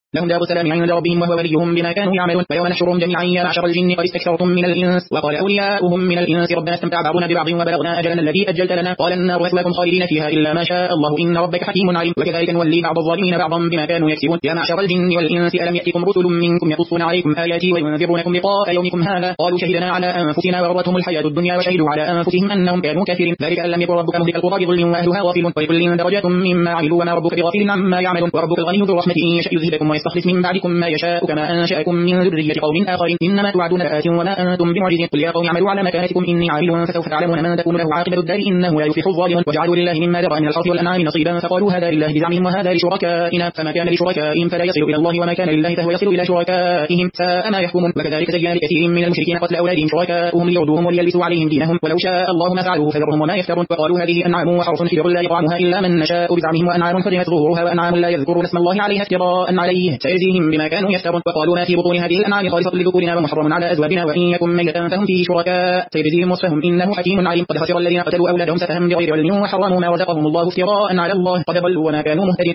لهم دار السلام عند ربهم وهو وليهم بما كانوا يعملون. ويوم نحشرهم جميعا يا معشر الجن قد استكثرتم من الإنس وقال أولياؤهم من الإنس ربنا استمتع بعضنا ببعض وبلغنا أجلنا الذي أجلت لنا قال النار مثواكم خالدين فيها إلا ما شاء الله إن ربك حكيم عليم. وكذلك نولي بعض الظالمين بعضا بما كانوا يكسبون. يا معشر الجن والإنس ألم يأتكم رسل منكم يقصون عليكم آياتي وينذرونكم لقاء يومكم هذا قالوا شهدنا على أنفسنا وغرتهم الحياة الدنيا وشهدوا على أنفسهم أنهم كانوا كافرين ذلك أن لم يكن ربك مهلك القرى بظلم وأهلها غافلون ولكل درجات مما عملوا وما ربك بغافل عما يعملون. وربك الغني ذو الرحمة إن يشأ يذهبكم ويستخلف من بعدكم ما يشاء كما أنشأكم من ذرية قوم آخرين إنما توعدون لآت وما أنتم بمعجزين. قل يا قوم اعملوا على مكانتكم إني عامل فسوف تعلمون من تكون له عاقبة الدار إنه لا يفلح الظالمون. وجعلوا لله مما ذرأ من الحرث والأنعام نصيبا فقالوا هذا لله بزعمهم وهذا لشركائنا فما كان لشركائهم فلا يصل إلى الله وما كان لله فهو يصل إلى شركائهم ساء ما يحكمون. وكذلك زين لكثير من المشركين قتل أولادهم شركاؤهم ليردوهم وليلبسوا عليهم دينهم ولو شاء الله ما فعلوه فذرهم وما يفترون. وقالوا هذه أنعام وحرث حجر لا يطعمها إلا من نشاء بزعمهم وأنعام حرمت ظهورها وأنعام لا يذكرون اسم الله عليها افتراء عليه سيجزيهم بما كانوا يفترون. وقالوا ما في بطون هذه الأنعام خالصة لذكورنا ومحرم على أزواجنا وإن يكن ميتة فهم فيه شركاء سيجزيهم وصفهم إنه حكيم عليم. قد خسر الذين قتلوا أولادهم سفها بغير علم وحرموا ما رزقهم الله افتراء على الله قد ضلوا وما كانوا مهتدين.